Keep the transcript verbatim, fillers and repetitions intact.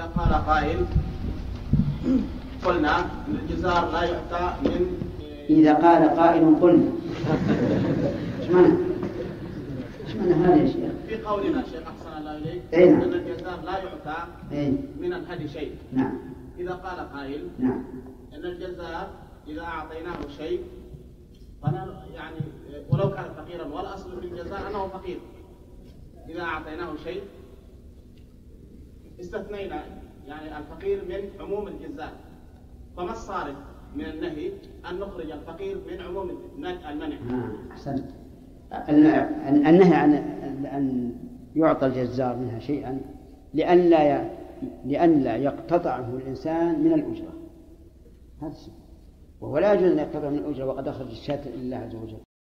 قال قائل قلنا ان الجزار لا يعطى من إذا قال قائل قلنا ايش معنى؟ ايش معنى هذا يا شيخ؟ في قولنا شيخ احسن الله اليك أين؟ ان الجزار لا يعطى أين؟ من الهدي شيء. نعم. اذا قال قائل نعم. ان الجزار اذا اعطيناه شيء فانا يعني ولو كان فقيرا والاصل في الجزار انه فقير، اذا اعطيناه شيء استثنينا يعني الفقير من عموم الجزاء، فما الصارف من النهي أن نخرج الفقير من عموم المنع؟ آه أحسنت. النهي عن أن يعطى الجزار منها شيئا لأن لا لأن لا يقتطعه الإنسان من الأجرة، هذا ولا يجوز أن يقتطع من الأجرة وقد أخرج الشاة لله عز وجل.